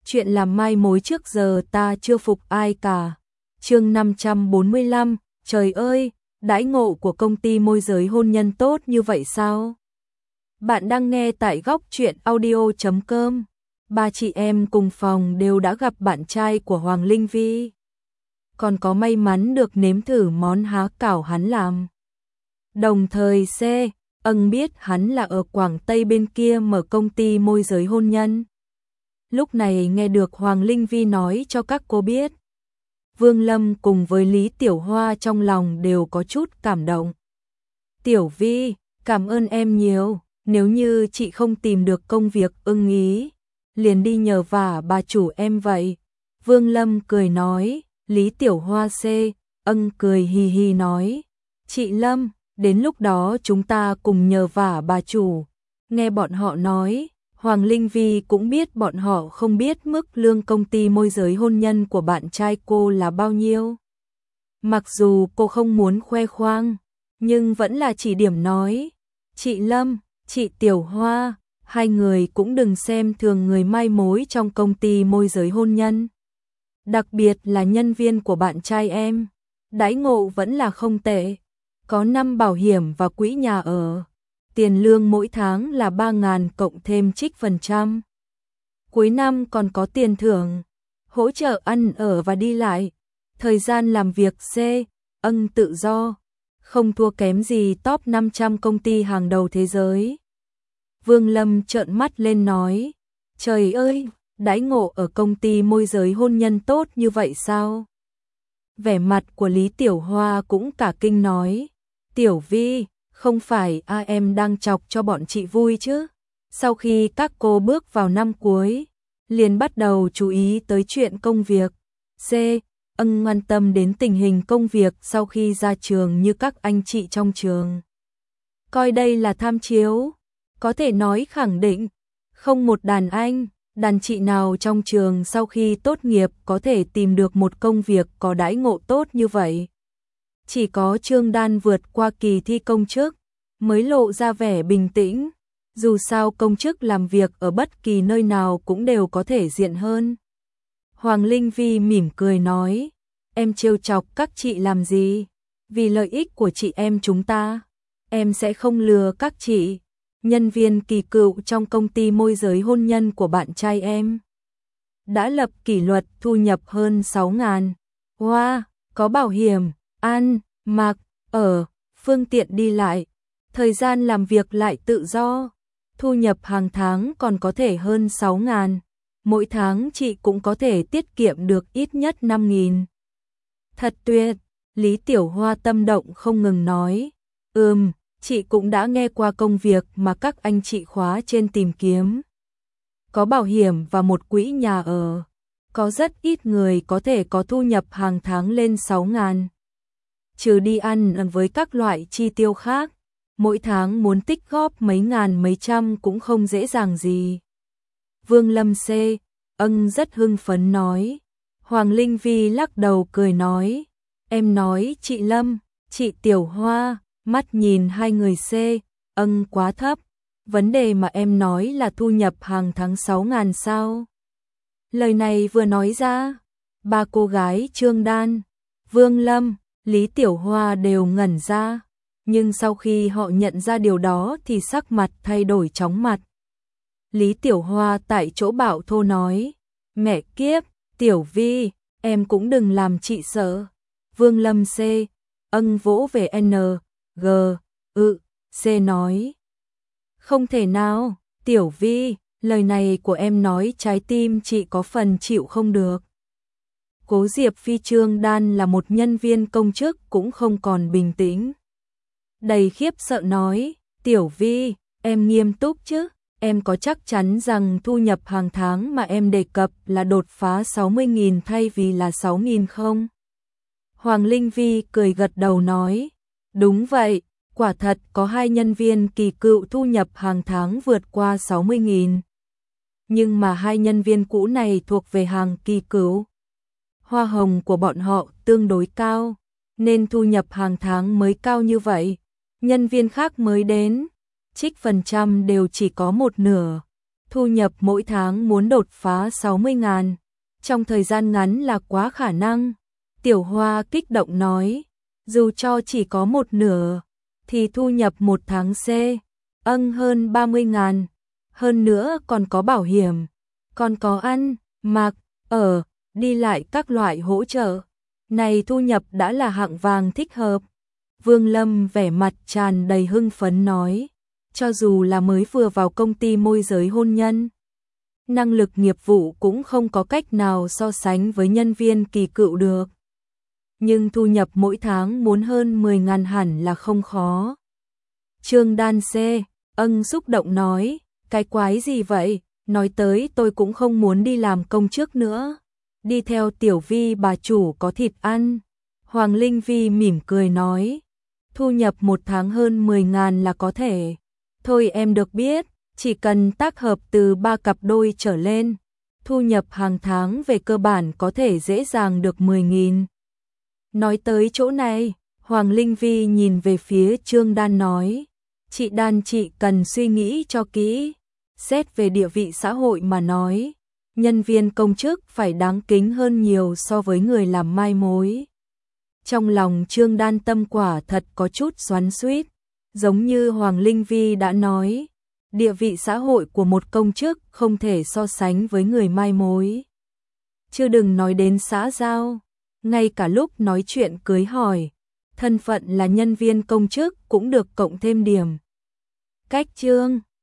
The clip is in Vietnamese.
chuyện làm mai mối trước giờ ta chưa phục ai cả. Chương 545, trời ơi, đãi ngộ của công ty môi giới hôn nhân tốt như vậy sao? Bạn đang nghe tại góc truyện audio.com. Ba chị em cùng phòng đều đã gặp bạn trai của Hoàng Linh Vi. Còn có may mắn được nếm thử món há cảo hắn làm. Đồng thời ân biết hắn là ở Quảng Tây bên kia mở công ty môi giới hôn nhân. Lúc này nghe được Hoàng Linh Vi nói cho các cô biết, Vương Lâm cùng với Lý Tiểu Hoa trong lòng đều có chút cảm động. Tiểu Vi, cảm ơn em nhiều, nếu như chị không tìm được công việc ưng ý, liền đi nhờ vả bà chủ em vậy. Vương Lâm cười nói. Lý Tiểu Hoa ân cười hì hì nói, chị Lâm, đến lúc đó chúng ta cùng nhờ vả bà chủ. Nghe bọn họ nói, Hoàng Linh Vi cũng biết bọn họ không biết mức lương công ty môi giới hôn nhân của bạn trai cô là bao nhiêu. Mặc dù cô không muốn khoe khoang, nhưng vẫn là chỉ điểm nói, chị Lâm, chị Tiểu Hoa, hai người cũng đừng xem thường người mai mối trong công ty môi giới hôn nhân. Đặc biệt là nhân viên của bạn trai em, đãi ngộ vẫn là không tệ, có 5 bảo hiểm và quỹ nhà ở, tiền lương mỗi tháng là 3.000 cộng thêm trích phần trăm. Cuối năm còn có tiền thưởng, hỗ trợ ăn ở và đi lại, thời gian làm việc ân tự do, không thua kém gì top 500 công ty hàng đầu thế giới. Vương Lâm trợn mắt lên nói, trời ơi! Đãi ngộ ở công ty môi giới hôn nhân tốt như vậy sao? Vẻ mặt của Lý Tiểu Hoa cũng cả kinh nói, Tiểu Vi, không phải em đang chọc cho bọn chị vui chứ? Sau khi các cô bước vào năm cuối, liền bắt đầu chú ý tới chuyện công việc. Ân quan tâm đến tình hình công việc sau khi ra trường như các anh chị trong trường. Coi đây là tham chiếu, có thể nói khẳng định, không một đàn chị nào trong trường sau khi tốt nghiệp có thể tìm được một công việc có đãi ngộ tốt như vậy. Chỉ có Trương Đan vượt qua kỳ thi công chức, mới lộ ra vẻ bình tĩnh, dù sao công chức làm việc ở bất kỳ nơi nào cũng đều có thể diện hơn. Hoàng Linh Vi mỉm cười nói, em trêu chọc các chị làm gì? Vì lợi ích của chị em chúng ta, em sẽ không lừa các chị. Nhân viên kỳ cựu trong công ty môi giới hôn nhân của bạn trai em đã lập kỷ luật thu nhập hơn 6.000. Wow, có bảo hiểm, ăn, mặc, ở, phương tiện đi lại, thời gian làm việc lại tự do, thu nhập hàng tháng còn có thể hơn 6.000. Mỗi tháng chị cũng có thể tiết kiệm được ít nhất 5.000. Thật tuyệt, Lý Tiểu Hoa tâm động không ngừng nói, chị cũng đã nghe qua công việc mà các anh chị khóa trên tìm kiếm. Có bảo hiểm và một quỹ nhà ở. Có rất ít người có thể có thu nhập hàng tháng lên 6.000. Trừ đi ăn với các loại chi tiêu khác, mỗi tháng muốn tích góp mấy ngàn mấy trăm cũng không dễ dàng gì. Vương Lâm ân rất hưng phấn nói. Hoàng Linh Vi lắc đầu cười nói, em nói chị Lâm, chị Tiểu Hoa, mắt nhìn hai người ân quá thấp, vấn đề mà em nói là thu nhập hàng tháng 6.000 sao? Lời này vừa nói ra, ba cô gái Trương Đan, Vương Lâm, Lý Tiểu Hoa đều ngẩn ra, nhưng sau khi họ nhận ra điều đó thì sắc mặt thay đổi chóng mặt. Lý Tiểu Hoa tại chỗ bạo thô nói, mẹ kiếp, Tiểu Vi, em cũng đừng làm chị sợ. Vương Lâm ân vỗ về nói. Không thể nào, Tiểu Vi, lời này của em nói trái tim chị có phần chịu không được. Cố Diệp Phi Trương Đan là một nhân viên công chức cũng không còn bình tĩnh. Đầy khiếp sợ nói, Tiểu Vi, em nghiêm túc chứ, em có chắc chắn rằng thu nhập hàng tháng mà em đề cập là đột phá 60.000 thay vì là 6.000 không? Hoàng Linh Vi cười gật đầu nói, đúng vậy, quả thật có 2 nhân viên kỳ cựu thu nhập hàng tháng vượt qua 60.000. Nhưng mà 2 nhân viên cũ này thuộc về hàng kỳ cựu. Hoa hồng của bọn họ tương đối cao, nên thu nhập hàng tháng mới cao như vậy. Nhân viên khác mới đến, trích phần trăm đều chỉ có một nửa. thu nhập mỗi tháng muốn đột phá 60.000, trong thời gian ngắn là quá khả năng. Tiểu Hoa kích động nói, dù cho chỉ có một nửa, thì thu nhập một tháng hơn 30.000, hơn nữa còn có bảo hiểm, còn có ăn, mặc, ở, đi lại các loại hỗ trợ. Này thu nhập đã là hạng vàng thích hợp. Vương Lâm vẻ mặt tràn đầy hưng phấn nói, cho dù là mới vừa vào công ty môi giới hôn nhân, năng lực nghiệp vụ cũng không có cách nào so sánh với nhân viên kỳ cựu được. Nhưng thu nhập mỗi tháng muốn hơn 10.000 hẳn là không khó. Trương Đan xúc động nói, cái quái gì vậy, nói tới tôi cũng không muốn đi làm công chức nữa, đi theo Tiểu Vi bà chủ có thịt ăn. Hoàng Linh Vi mỉm cười nói, thu nhập một tháng hơn 10.000 là có thể. Thôi em được biết, chỉ cần tác hợp từ 3 cặp đôi trở lên, thu nhập hàng tháng về cơ bản có thể dễ dàng được 10.000. Nói tới chỗ này, Hoàng Linh Vi nhìn về phía Trương Đan nói, chị Đan chị cần suy nghĩ cho kỹ, xét về địa vị xã hội mà nói, nhân viên công chức phải đáng kính hơn nhiều so với người làm mai mối. Trong lòng Trương Đan tâm quả thật có chút xoắn xuýt, giống như Hoàng Linh Vi đã nói, địa vị xã hội của một công chức không thể so sánh với người mai mối. Chứ đừng nói đến xã giao, ngay cả lúc nói chuyện cưới hỏi, thân phận là nhân viên công chức cũng được cộng thêm điểm. Cách chương